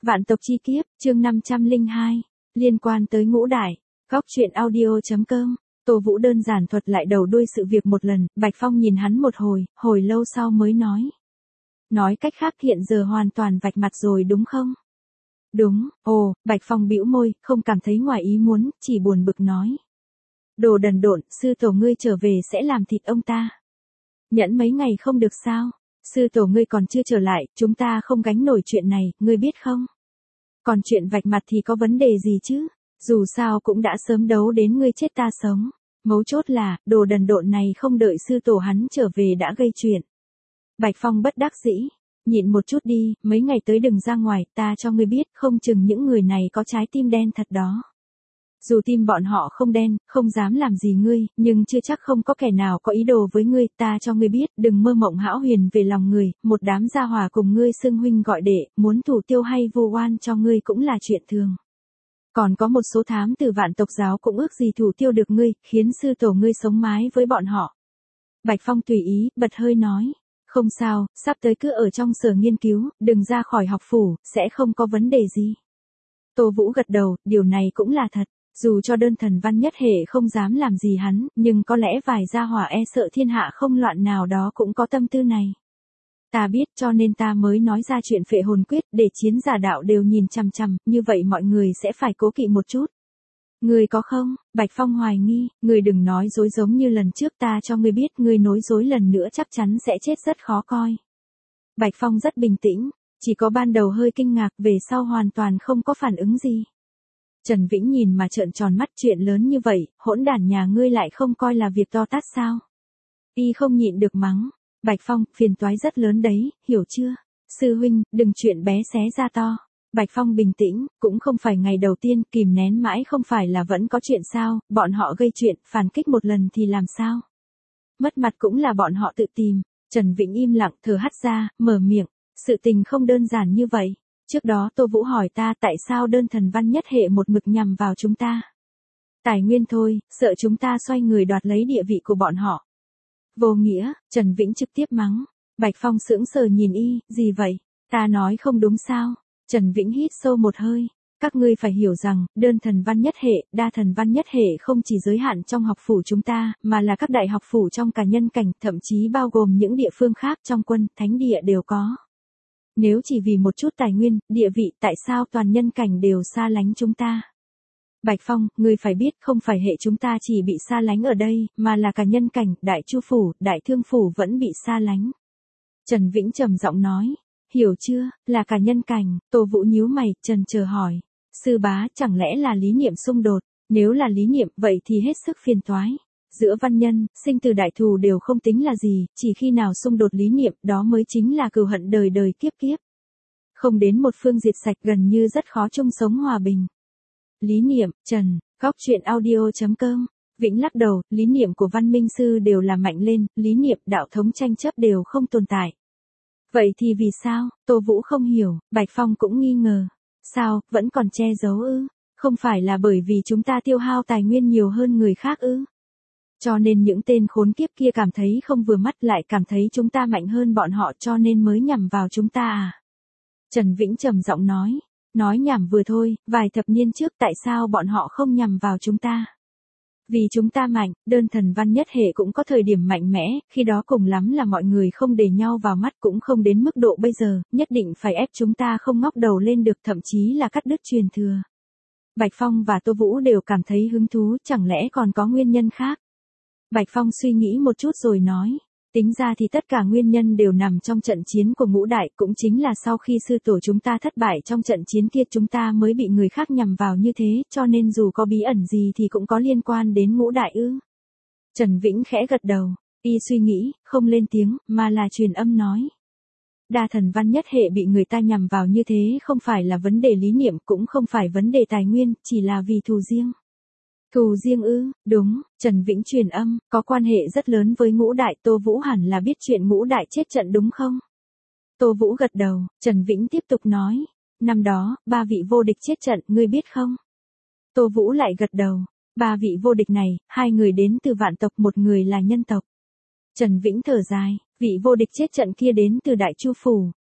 Vạn tộc chi kiếp, chương 502, liên quan tới ngũ đại, góc truyện audio.com. Tô Vũ đơn giản thuật lại đầu đuôi sự việc một lần, Bạch Phong nhìn hắn một hồi lâu sau mới nói. Nói cách khác hiện giờ hoàn toàn vạch mặt rồi đúng không? Đúng, Bạch Phong bĩu môi, không cảm thấy ngoài ý muốn, chỉ buồn bực nói. Đồ đần độn, sư tổ ngươi trở về sẽ làm thịt ông ta. Nhẫn mấy ngày không được sao? Sư tổ ngươi còn chưa trở lại, chúng ta không gánh nổi chuyện này, ngươi biết không? Còn chuyện vạch mặt thì có vấn đề gì chứ? Dù sao cũng đã sớm đấu đến ngươi chết ta sống. Mấu chốt là, đồ đần độn này không đợi sư tổ hắn trở về đã gây chuyện. Bạch Phong bất đắc dĩ. Nhịn một chút đi, mấy ngày tới đừng ra ngoài, ta cho ngươi biết, không chừng những người này có trái tim đen thật đó. Dù tim bọn họ không đen, không dám làm gì ngươi, nhưng chưa chắc không có kẻ nào có ý đồ với ngươi, ta cho ngươi biết, đừng mơ mộng hão huyền về lòng người, một đám gia hỏa cùng ngươi xưng huynh gọi đệ, muốn thủ tiêu hay vu oan cho ngươi cũng là chuyện thường. Còn có một số thám tử vạn tộc giáo cũng ước gì thủ tiêu được ngươi, khiến sư tổ ngươi sống mái với bọn họ. Bạch Phong tùy ý, bật hơi nói. Không sao, sắp tới cứ ở trong sở nghiên cứu, đừng ra khỏi học phủ, sẽ không có vấn đề gì. Tô Vũ gật đầu, điều này cũng là thật. Dù cho đơn thần văn nhất hệ không dám làm gì hắn, nhưng có lẽ vài gia hỏa e sợ thiên hạ không loạn nào đó cũng có tâm tư này. Ta biết cho nên ta mới nói ra chuyện phệ hồn quyết để chiến giả đạo đều nhìn chằm chằm, như vậy mọi người sẽ phải cố kỵ một chút. Người có không? Bạch Phong hoài nghi, người đừng nói dối giống như lần trước ta cho ngươi biết người nói dối lần nữa chắc chắn sẽ chết rất khó coi. Bạch Phong rất bình tĩnh, chỉ có ban đầu hơi kinh ngạc về sau hoàn toàn không có phản ứng gì. Trần Vĩnh nhìn mà trợn tròn mắt chuyện lớn như vậy, hỗn đản nhà ngươi lại không coi là việc to tát sao? Y không nhịn được mắng. Bạch Phong, phiền toái rất lớn đấy, hiểu chưa? Sư huynh, đừng chuyện bé xé ra to. Bạch Phong bình tĩnh, cũng không phải ngày đầu tiên, kìm nén mãi không phải là vẫn có chuyện sao, bọn họ gây chuyện, phản kích một lần thì làm sao? Mất mặt cũng là bọn họ tự tìm. Trần Vĩnh im lặng thở hắt ra, mở miệng, sự tình không đơn giản như vậy. Trước đó Tô Vũ hỏi ta tại sao đơn thần văn nhất hệ một mực nhằm vào chúng ta. Tài nguyên thôi, sợ chúng ta xoay người đoạt lấy địa vị của bọn họ. Vô nghĩa, Trần Vĩnh trực tiếp mắng. Bạch Phong sững sờ nhìn y, gì vậy? Ta nói không đúng sao? Trần Vĩnh hít sâu một hơi. Các ngươi phải hiểu rằng, đơn thần văn nhất hệ, đa thần văn nhất hệ không chỉ giới hạn trong học phủ chúng ta, mà là các đại học phủ trong cả nhân cảnh, thậm chí bao gồm những địa phương khác trong quân, thánh địa đều có. Nếu chỉ vì một chút tài nguyên, địa vị, tại sao toàn nhân cảnh đều xa lánh chúng ta? Bạch Phong, ngươi phải biết không phải hệ chúng ta chỉ bị xa lánh ở đây, mà là cả nhân cảnh, đại chu phủ, đại thương phủ vẫn bị xa lánh. Trần Vĩnh trầm giọng nói, hiểu chưa, là cả nhân cảnh. Tô Vũ nhíu mày, trần chờ hỏi. Sư bá, chẳng lẽ là lý niệm xung đột? Nếu là lý niệm, vậy thì hết sức phiền toái. Giữa văn nhân, sinh từ đại thù đều không tính là gì, chỉ khi nào xung đột lý niệm, đó mới chính là cừu hận đời đời kiếp kiếp. Không đến một phương diệt sạch gần như rất khó chung sống hòa bình. Lý niệm, Trần, góc truyện audio.com. Vĩnh lắc đầu, lý niệm của văn minh sư đều là mạnh lên, lý niệm đạo thống tranh chấp đều không tồn tại. Vậy thì vì sao? Tô Vũ không hiểu, Bạch Phong cũng nghi ngờ. Sao, vẫn còn che giấu ư? Không phải là bởi vì chúng ta tiêu hao tài nguyên nhiều hơn người khác ư? Cho nên những tên khốn kiếp kia cảm thấy không vừa mắt lại cảm thấy chúng ta mạnh hơn bọn họ cho nên mới nhằm vào chúng ta à? Trần Vĩnh trầm giọng nói nhảm vừa thôi, vài thập niên trước tại sao bọn họ không nhằm vào chúng ta? Vì chúng ta mạnh, đơn thần văn nhất hệ cũng có thời điểm mạnh mẽ, khi đó cùng lắm là mọi người không để nhau vào mắt cũng không đến mức độ bây giờ, nhất định phải ép chúng ta không ngóc đầu lên được thậm chí là cắt đứt truyền thừa. Bạch Phong và Tô Vũ đều cảm thấy hứng thú, chẳng lẽ còn có nguyên nhân khác? Bạch Phong suy nghĩ một chút rồi nói. Tính ra thì tất cả nguyên nhân đều nằm trong trận chiến của ngũ đại, cũng chính là sau khi sư tổ chúng ta thất bại trong trận chiến kia chúng ta mới bị người khác nhằm vào như thế, cho nên dù có bí ẩn gì thì cũng có liên quan đến ngũ đại ư. Trần Vĩnh khẽ gật đầu, y suy nghĩ, không lên tiếng, mà là truyền âm nói. Đa thần văn nhất hệ bị người ta nhằm vào như thế không phải là vấn đề lý niệm, cũng không phải vấn đề tài nguyên, chỉ là vì thù riêng. Thù riêng ư? Đúng, Trần Vĩnh truyền âm, có quan hệ rất lớn với ngũ đại. Tô Vũ hẳn là biết chuyện ngũ đại chết trận đúng không? Tô Vũ gật đầu, Trần Vĩnh tiếp tục nói. Năm đó, 3 vị vô địch chết trận, ngươi biết không? Tô Vũ lại gật đầu. 3 vị vô địch này, 2 người đến từ vạn tộc, 1 người là nhân tộc. Trần Vĩnh thở dài, vị vô địch chết trận kia đến từ đại chu phủ.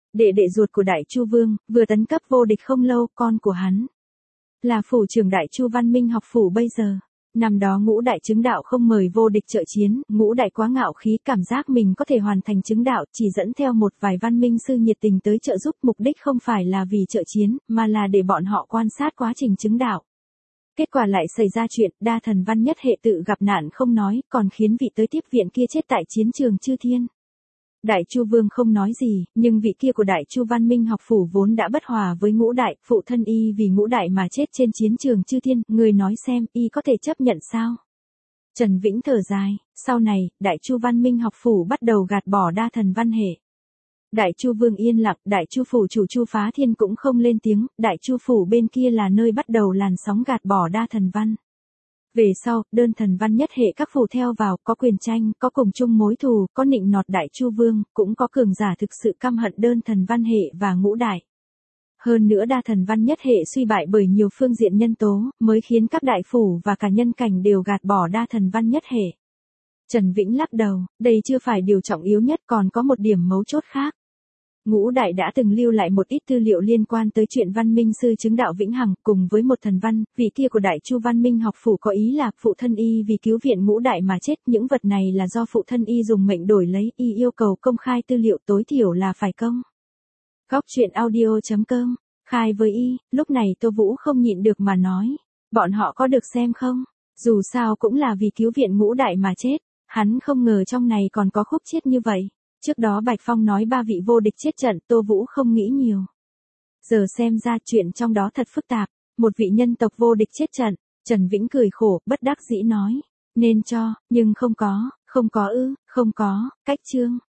đệ đệ ruột của Đại Chu Vương, vừa tấn cấp vô địch không lâu, con của hắn là phủ trưởng Đại Chu Văn Minh học phủ bây giờ. Năm đó Ngũ Đại chứng đạo không mời vô địch trợ chiến, Ngũ Đại quá ngạo khí, cảm giác mình có thể hoàn thành chứng đạo, chỉ dẫn theo một vài văn minh sư nhiệt tình tới trợ giúp, mục đích không phải là vì trợ chiến, mà là để bọn họ quan sát quá trình chứng đạo. Kết quả lại xảy ra chuyện, đa thần văn nhất hệ tự gặp nạn không nói, còn khiến vị tới tiếp viện kia chết tại chiến trường Chư Thiên. Đại Chu Vương không nói gì, nhưng vị kia của Đại Chu Văn Minh học phủ vốn đã bất hòa với Ngũ Đại, phụ thân y vì Ngũ Đại mà chết trên chiến trường Chư Thiên, người nói xem, y có thể chấp nhận sao? Trần Vĩnh thở dài, sau này, Đại Chu Văn Minh học phủ bắt đầu gạt bỏ đa thần văn hệ. Đại Chu Vương yên lặng, Đại Chu phủ chủ Chu Phá Thiên cũng không lên tiếng, Đại Chu phủ bên kia là nơi bắt đầu làn sóng gạt bỏ đa thần văn. Về sau, đơn thần văn nhất hệ các phủ theo vào, có quyền tranh, có cùng chung mối thù, có nịnh nọt Đại Chu Vương, cũng có cường giả thực sự căm hận đơn thần văn hệ và Ngũ Đại. Hơn nữa đa thần văn nhất hệ suy bại bởi nhiều phương diện nhân tố, mới khiến các đại phủ và cả nhân cảnh đều gạt bỏ đa thần văn nhất hệ. Trần Vĩnh lắc đầu, đây chưa phải điều trọng yếu nhất, còn có một điểm mấu chốt khác. Ngũ Đại đã từng lưu lại một ít tư liệu liên quan tới chuyện văn minh sư chứng đạo vĩnh hằng, cùng với một thần văn, vị kia của Đại Chu Văn Minh học phủ có ý là phụ thân y vì cứu viện Ngũ Đại mà chết, những vật này là do phụ thân y dùng mệnh đổi lấy, y yêu cầu công khai tư liệu, tối thiểu là phải công. Góc truyện audio.com, khai với y, lúc này Tô Vũ không nhịn được mà nói, bọn họ có được xem không? Dù sao cũng là vì cứu viện Ngũ Đại mà chết, hắn không ngờ trong này còn có khúc chiết như vậy. Trước đó Bạch Phong nói 3 vị vô địch chết trận, Tô Vũ không nghĩ nhiều. Giờ xem ra chuyện trong đó thật phức tạp, một vị nhân tộc vô địch chết trận, Trần Vĩnh cười khổ, bất đắc dĩ nói, nên cho, nhưng không có, không có, cách chương.